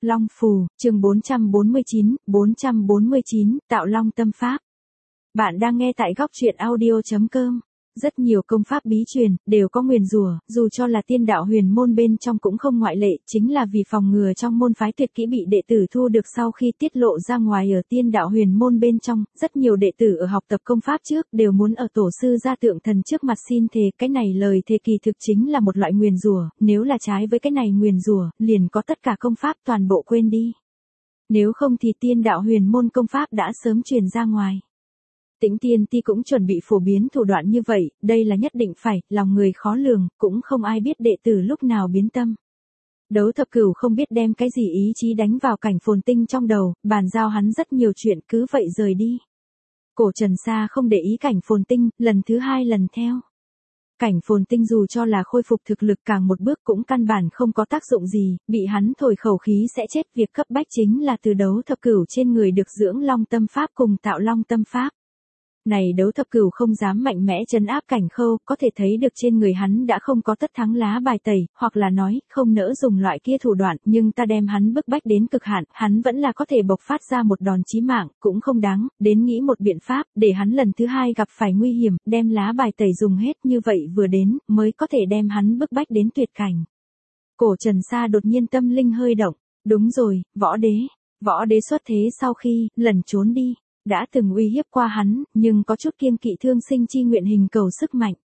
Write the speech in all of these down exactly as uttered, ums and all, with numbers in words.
Long Phù, chương bốn trăm bốn mươi chín, bốn trăm bốn mươi chín, Tạo Long Tâm Pháp. Bạn đang nghe tại góc truyện audio chấm com. Rất nhiều công pháp bí truyền, đều có nguyền rủa, dù cho là tiên đạo huyền môn bên trong cũng không ngoại lệ, chính là vì phòng ngừa trong môn phái tuyệt kỹ bị đệ tử thu được sau khi tiết lộ ra ngoài ở tiên đạo huyền môn bên trong, rất nhiều đệ tử ở học tập công pháp trước, đều muốn ở tổ sư gia tượng thần trước mặt xin thề, cái này lời thề kỳ thực chính là một loại nguyền rủa, nếu là trái với cái này nguyền rủa, liền có tất cả công pháp toàn bộ quên đi. Nếu không thì tiên đạo huyền môn công pháp đã sớm truyền ra ngoài. Tĩnh Tiên Ti cũng chuẩn bị phổ biến thủ đoạn như vậy, đây là nhất định phải, lòng người khó lường, cũng không ai biết đệ tử lúc nào biến tâm. Đấu Thập Cửu không biết đem cái gì ý chí đánh vào Cảnh Phồn Tinh trong đầu, bàn giao hắn rất nhiều chuyện cứ vậy rời đi. Cổ Trần Sa không để ý Cảnh Phồn Tinh, lần thứ hai lần theo. Cảnh Phồn Tinh dù cho là khôi phục thực lực càng một bước cũng căn bản không có tác dụng gì, bị hắn thổi khẩu khí sẽ chết, việc cấp bách chính là từ Đấu Thập Cửu trên người được dưỡng Long Tâm Pháp cùng Tạo Long Tâm Pháp. Này Đấu Thập Cửu không dám mạnh mẽ trấn áp Cảnh Khâu, có thể thấy được trên người hắn đã không có tất thắng lá bài tẩy, hoặc là nói, không nỡ dùng loại kia thủ đoạn, nhưng ta đem hắn bức bách đến cực hạn, hắn vẫn là có thể bộc phát ra một đòn chí mạng, cũng không đáng, đến nghĩ một biện pháp, để hắn lần thứ hai gặp phải nguy hiểm, đem lá bài tẩy dùng hết như vậy vừa đến, mới có thể đem hắn bức bách đến tuyệt cảnh. Cổ Trần Sa đột nhiên tâm linh hơi động, đúng rồi, võ đế, võ đế xuất thế sau khi, lần trốn đi. Đã từng uy hiếp qua hắn, nhưng có chút kiêng kỵ thương sinh chi nguyện hình cầu sức mạnh.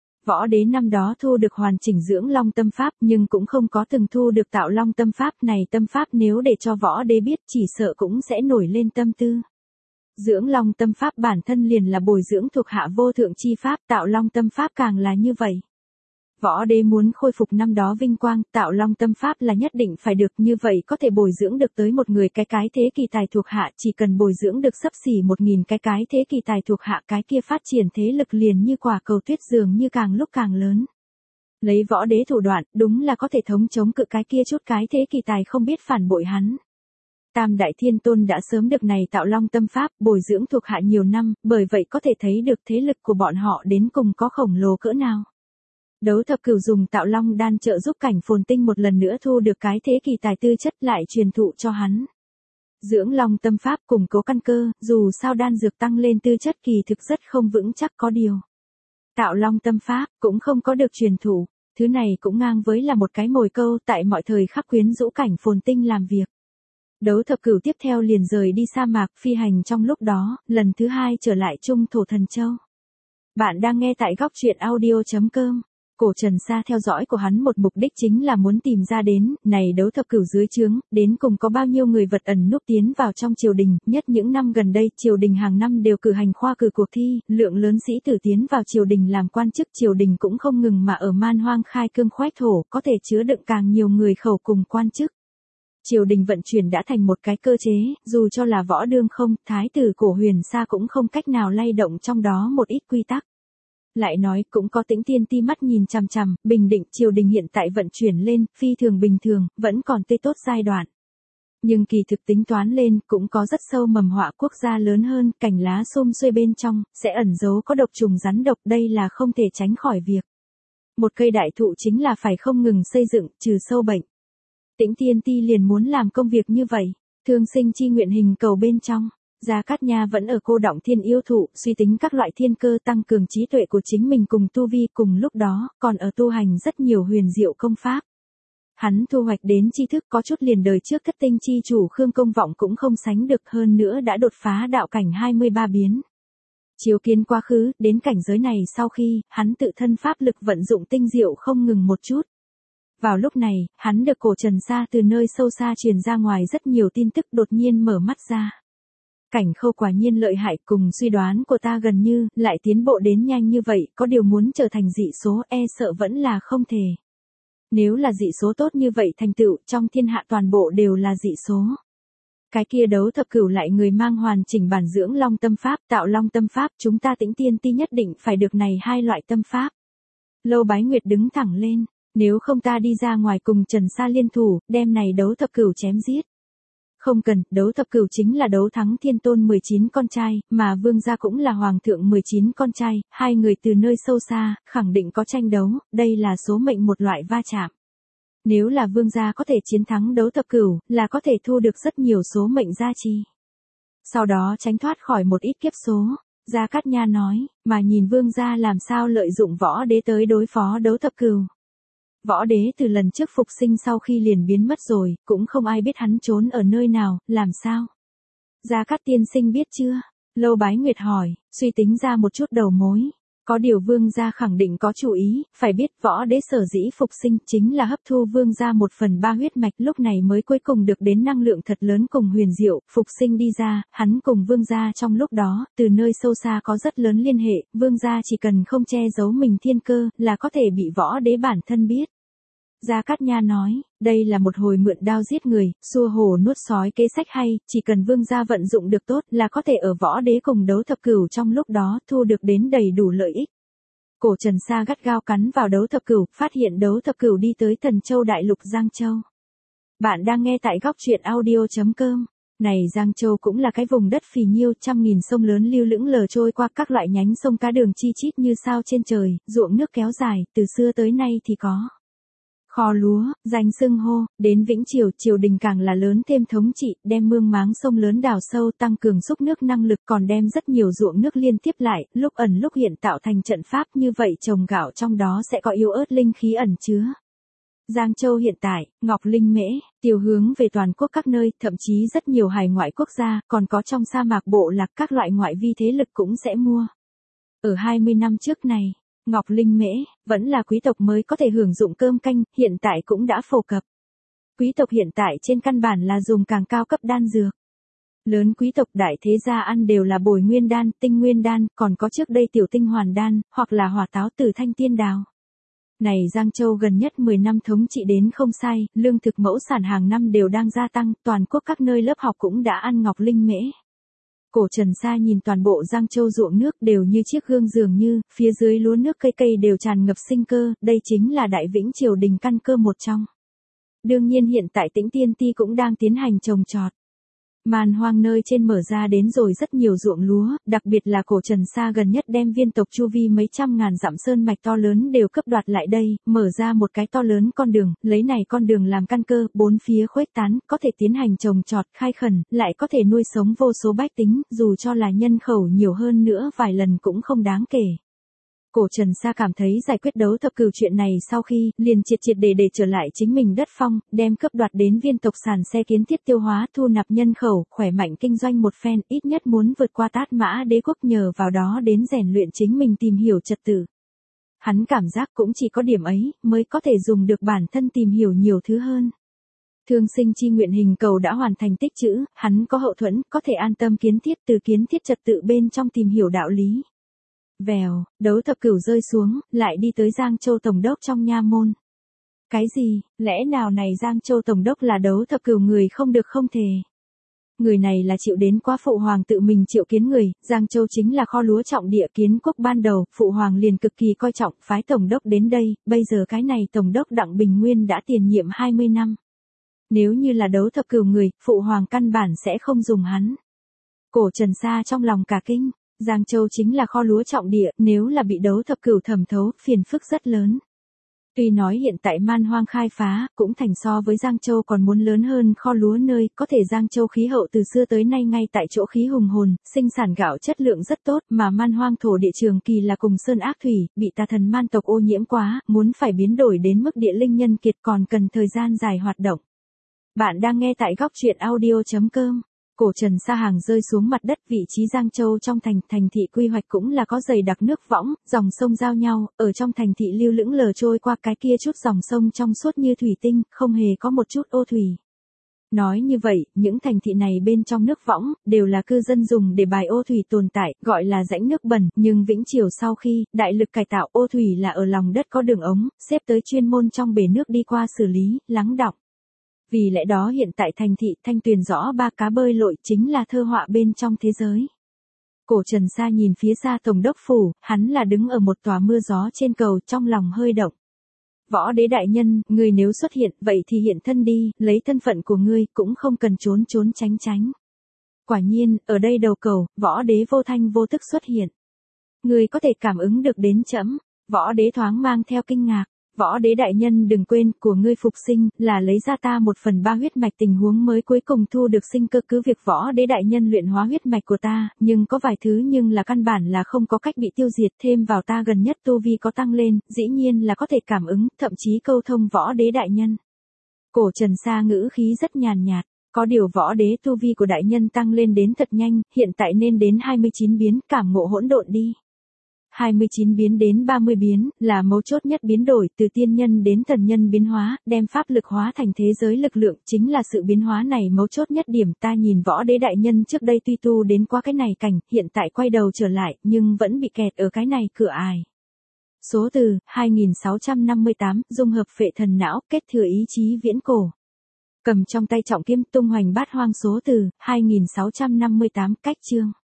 Võ đế năm đó thu được hoàn chỉnh dưỡng Long Tâm Pháp nhưng cũng không có từng thu được Tạo Long Tâm Pháp này. Tâm Pháp nếu để cho võ đế biết chỉ sợ cũng sẽ nổi lên tâm tư. Dưỡng Long Tâm Pháp bản thân liền là bồi dưỡng thuộc hạ vô thượng chi pháp, Tạo Long Tâm Pháp càng là như vậy. Võ đế muốn khôi phục năm đó vinh quang, Tạo Long Tâm Pháp là nhất định phải được, như vậy có thể bồi dưỡng được tới một người cái cái thế kỳ tài thuộc hạ, chỉ cần bồi dưỡng được xấp xỉ một nghìn cái cái thế kỳ tài thuộc hạ, cái kia phát triển thế lực liền như quả cầu tuyết dường như càng lúc càng lớn. Lấy võ đế thủ đoạn, đúng là có thể thống chống cự cái kia chút cái thế kỳ tài không biết phản bội hắn. Tam Đại Thiên Tôn đã sớm được này Tạo Long Tâm Pháp bồi dưỡng thuộc hạ nhiều năm, bởi vậy có thể thấy được thế lực của bọn họ đến cùng có khổng lồ cỡ nào. Đấu Thập Cửu dùng Tạo Long đan trợ giúp Cảnh Phồn Tinh một lần nữa thu được cái thế kỳ tài tư chất lại truyền thụ cho hắn. Dưỡng Long Tâm Pháp củng cố căn cơ, dù sao đan dược tăng lên tư chất kỳ thực rất không vững chắc có điều. Tạo Long Tâm Pháp cũng không có được truyền thụ, thứ này cũng ngang với là một cái mồi câu tại mọi thời khắc quyến rũ Cảnh Phồn Tinh làm việc. Đấu Thập Cửu tiếp theo liền rời đi sa mạc phi hành, trong lúc đó, lần thứ hai trở lại Trung Thổ Thần Châu. Bạn đang nghe tại góc truyện audio chấm com. Cổ Trần Sa theo dõi của hắn một mục đích chính là muốn tìm ra đến, này Đấu Thập Cửu dưới trướng, đến cùng có bao nhiêu người vật ẩn núp tiến vào trong triều đình, nhất những năm gần đây, triều đình hàng năm đều cử hành khoa cử cuộc thi, lượng lớn sĩ tử tiến vào triều đình làm quan chức, triều đình cũng không ngừng mà ở man hoang khai cương khoách thổ, có thể chứa đựng càng nhiều người khẩu cùng quan chức. Triều đình vận chuyển đã thành một cái cơ chế, dù cho là võ đương không, thái tử Cổ Huyền Sa cũng không cách nào lay động trong đó một ít quy tắc. Lại nói, cũng có Tĩnh Tiên Ti mắt nhìn chằm chằm, bình định triều đình hiện tại vận chuyển lên, phi thường bình thường, vẫn còn tươi tốt giai đoạn. Nhưng kỳ thực tính toán lên, cũng có rất sâu mầm họa quốc gia lớn hơn, cành lá xum xuê bên trong, sẽ ẩn giấu có độc trùng rắn độc, đây là không thể tránh khỏi việc. Một cây đại thụ chính là phải không ngừng xây dựng, trừ sâu bệnh. Tĩnh Tiên Ti liền muốn làm công việc như vậy, thương sinh chi nguyện hình cầu bên trong. Gia Cát Nha vẫn ở cô đọng thiên yêu thụ, suy tính các loại thiên cơ tăng cường trí tuệ của chính mình cùng tu vi, cùng lúc đó, còn ở tu hành rất nhiều huyền diệu công pháp. Hắn thu hoạch đến tri thức có chút liền đời trước thất tinh chi chủ Khương Công Vọng cũng không sánh được, hơn nữa đã đột phá đạo cảnh hai mươi ba biến. Chiếu kiến quá khứ, đến cảnh giới này sau khi, hắn tự thân pháp lực vận dụng tinh diệu không ngừng một chút. Vào lúc này, hắn được Cổ Trần Sa từ nơi sâu xa truyền ra ngoài rất nhiều tin tức, đột nhiên mở mắt ra. Cảnh Khâu quả nhiên lợi hại, cùng suy đoán của ta gần như, lại tiến bộ đến nhanh như vậy, có điều muốn trở thành dị số e sợ vẫn là không thể. Nếu là dị số tốt như vậy thành tựu, trong thiên hạ toàn bộ đều là dị số. Cái kia Đấu Thập Cửu lại người mang hoàn chỉnh bản dưỡng Long Tâm Pháp, Tạo Long Tâm Pháp, chúng ta Tĩnh Tiên Ti nhất định phải được này hai loại tâm pháp. Lâu Bái Nguyệt đứng thẳng lên, nếu không ta đi ra ngoài cùng Trần Sa liên thủ, đem này Đấu Thập Cửu chém giết. Không cần, Đấu Thập Cửu chính là đấu thắng Thiên Tôn mười chín con trai, mà Vương gia cũng là Hoàng thượng mười chín con trai, hai người từ nơi sâu xa, khẳng định có tranh đấu, đây là số mệnh một loại va chạm. Nếu là vương gia có thể chiến thắng đấu thập cửu, là có thể thu được rất nhiều số mệnh gia trì. Sau đó tránh thoát khỏi một ít kiếp số. Gia Cát Nha nói, mà nhìn vương gia làm sao lợi dụng võ đế tới đối phó đấu thập cửu. Võ đế từ lần trước phục sinh sau khi liền biến mất rồi, cũng không ai biết hắn trốn ở nơi nào, làm sao? Gia Cát tiên sinh biết chưa? Lâu Bái Nguyệt hỏi, suy tính ra một chút đầu mối. Có điều vương gia khẳng định có chủ ý, phải biết võ đế sở dĩ phục sinh chính là hấp thu vương gia một phần ba huyết mạch, lúc này mới cuối cùng được đến năng lượng thật lớn cùng huyền diệu, phục sinh đi ra, hắn cùng vương gia trong lúc đó, từ nơi sâu xa có rất lớn liên hệ, vương gia chỉ cần không che giấu mình thiên cơ, là có thể bị võ đế bản thân biết. Gia Cát Nha nói, đây là một hồi mượn đao giết người, xua hổ nuốt sói kế sách hay, chỉ cần vương gia vận dụng được tốt là có thể ở võ đế cùng đấu thập cửu trong lúc đó thu được đến đầy đủ lợi ích. Cổ Trần Sa gắt gao cắn vào đấu thập cửu, phát hiện đấu thập cửu đi tới Thần Châu đại lục Giang Châu. Bạn đang nghe tại góc truyện audio chấm com. Này Giang Châu cũng là cái vùng đất phì nhiêu, trăm nghìn sông lớn lưu lững lờ trôi qua các loại nhánh sông cá đường chi chít như sao trên trời, ruộng nước kéo dài, từ xưa tới nay thì có. Kho lúa, danh xưng hô, đến Vĩnh Triều, triều đình càng là lớn thêm thống trị, đem mương máng sông lớn đào sâu tăng cường xúc nước năng lực còn đem rất nhiều ruộng nước liên tiếp lại, lúc ẩn lúc hiện tạo thành trận pháp như vậy trồng gạo trong đó sẽ có yếu ớt linh khí ẩn chứa. Giang Châu hiện tại, ngọc linh mễ, tiêu hướng về toàn quốc các nơi, thậm chí rất nhiều hải ngoại quốc gia, còn có trong sa mạc bộ lạc các loại ngoại vi thế lực cũng sẽ mua. Ở hai mươi năm trước này, ngọc linh mễ, vẫn là quý tộc mới có thể hưởng dụng cơm canh, hiện tại cũng đã phổ cập. Quý tộc hiện tại trên căn bản là dùng càng cao cấp đan dược. Lớn quý tộc đại thế gia ăn đều là bồi nguyên đan, tinh nguyên đan, còn có trước đây tiểu tinh hoàn đan, hoặc là hỏa táo tử thanh tiên đào. Này Giang Châu gần nhất mười năm thống trị đến không sai, lương thực mẫu sản hàng năm đều đang gia tăng, toàn quốc các nơi lớp học cũng đã ăn ngọc linh mễ. Cổ Trần Sa nhìn toàn bộ Giang Châu ruộng nước đều như chiếc gương dường như, phía dưới lúa nước cây cây đều tràn ngập sinh cơ, đây chính là Đại Vĩnh Triều đình căn cơ một trong. Đương nhiên hiện tại Tĩnh Tiên Ti cũng đang tiến hành trồng trọt. Man hoang nơi trên mở ra đến rồi rất nhiều ruộng lúa, đặc biệt là Cổ Trần Sa gần nhất đem viên tộc chu vi mấy trăm ngàn dặm sơn mạch to lớn đều cấp đoạt lại đây, mở ra một cái to lớn con đường, lấy này con đường làm căn cơ, bốn phía khuếch tán, có thể tiến hành trồng trọt, khai khẩn, lại có thể nuôi sống vô số bách tính, dù cho là nhân khẩu nhiều hơn nữa vài lần cũng không đáng kể. Cổ Trần Sa cảm thấy giải quyết đấu thập cửu chuyện này sau khi, liền triệt triệt để để trở lại chính mình đất phong, đem cấp đoạt đến viên tộc sản xe kiến thiết tiêu hóa thu nạp nhân khẩu, khỏe mạnh kinh doanh một phen, ít nhất muốn vượt qua Tát Mã đế quốc nhờ vào đó đến rèn luyện chính mình tìm hiểu trật tự. Hắn cảm giác cũng chỉ có điểm ấy, mới có thể dùng được bản thân tìm hiểu nhiều thứ hơn. Thương sinh chi nguyện hình cầu đã hoàn thành tích trữ, hắn có hậu thuẫn, có thể an tâm kiến thiết từ kiến thiết trật tự bên trong tìm hiểu đạo lý. Vèo, đấu thập cửu rơi xuống, lại đi tới Giang Châu Tổng đốc trong nha môn. Cái gì, lẽ nào này Giang Châu Tổng đốc là đấu thập cửu người không được không thể. Người này là chịu đến quá phụ hoàng tự mình triệu kiến người, Giang Châu chính là kho lúa trọng địa kiến quốc ban đầu, phụ hoàng liền cực kỳ coi trọng, phái Tổng đốc đến đây, bây giờ cái này Tổng đốc Đặng Bình Nguyên đã tiền nhiệm hai mươi năm. Nếu như là đấu thập cửu người, phụ hoàng căn bản sẽ không dùng hắn. Cổ Trần Sa trong lòng cả kinh. Giang Châu chính là kho lúa trọng địa, nếu là bị đấu thập cửu thẩm thấu, phiền phức rất lớn. Tuy nói hiện tại man hoang khai phá, cũng thành so với Giang Châu còn muốn lớn hơn kho lúa nơi, có thể Giang Châu khí hậu từ xưa tới nay ngay tại chỗ khí hùng hồn, sinh sản gạo chất lượng rất tốt, mà man hoang thổ địa trường kỳ là cùng sơn ác thủy, bị tà thần man tộc ô nhiễm quá, muốn phải biến đổi đến mức địa linh nhân kiệt còn cần thời gian dài hoạt động. Bạn đang nghe tại góc truyện audio chấm com. Cổ Trần Sa hàng rơi xuống mặt đất, vị trí Giang Châu trong thành, thành thị quy hoạch cũng là có dày đặc nước võng, dòng sông giao nhau, ở trong thành thị lưu lững lờ trôi qua cái kia chút dòng sông trong suốt như thủy tinh, không hề có một chút ô thủy. Nói như vậy, những thành thị này bên trong nước võng, đều là cư dân dùng để bài ô thủy tồn tại, gọi là rãnh nước bẩn, nhưng Vĩnh Triều sau khi, đại lực cải tạo ô thủy là ở lòng đất có đường ống, xếp tới chuyên môn trong bể nước đi qua xử lý, lắng đọng. Vì lẽ đó hiện tại thành thị thanh tuyền rõ ba cá bơi lội chính là thơ họa bên trong thế giới. Cổ Trần Sa nhìn phía xa Tổng đốc phủ, hắn là đứng ở một tòa mưa gió trên cầu, trong lòng hơi động. Võ đế đại nhân, người nếu xuất hiện, vậy thì hiện thân đi, lấy thân phận của ngươi, cũng không cần trốn trốn tránh tránh. Quả nhiên, ở đây đầu cầu, võ đế vô thanh vô tức xuất hiện. Ngươi có thể cảm ứng được đến trẫm. Võ đế thoáng mang theo kinh ngạc. Võ đế đại nhân đừng quên, của ngươi phục sinh, là lấy ra ta một phần ba huyết mạch tình huống mới cuối cùng thu được sinh cơ, cứ việc võ đế đại nhân luyện hóa huyết mạch của ta, nhưng có vài thứ nhưng là căn bản là không có cách bị tiêu diệt, thêm vào ta gần nhất tu vi có tăng lên, dĩ nhiên là có thể cảm ứng, thậm chí câu thông võ đế đại nhân. Cổ Trần Sa ngữ khí rất nhàn nhạt, có điều võ đế tu vi của đại nhân tăng lên đến thật nhanh, hiện tại nên đến hai mươi chín biến, cảm ngộ hỗn độn đi. hai mươi chín biến đến ba mươi biến, là mấu chốt nhất biến đổi, từ tiên nhân đến thần nhân biến hóa, đem pháp lực hóa thành thế giới lực lượng, chính là sự biến hóa này mấu chốt nhất điểm. Ta nhìn võ đế đại nhân trước đây tuy tu đến qua cái này cảnh, hiện tại quay đầu trở lại, nhưng vẫn bị kẹt ở cái này cửa ải. Số từ, hai nghìn sáu trăm năm mươi tám, dung hợp phệ thần não, kết thừa ý chí viễn cổ. Cầm trong tay trọng kiếm tung hoành bát hoang. Số từ, hai nghìn sáu trăm năm mươi tám, cách chương.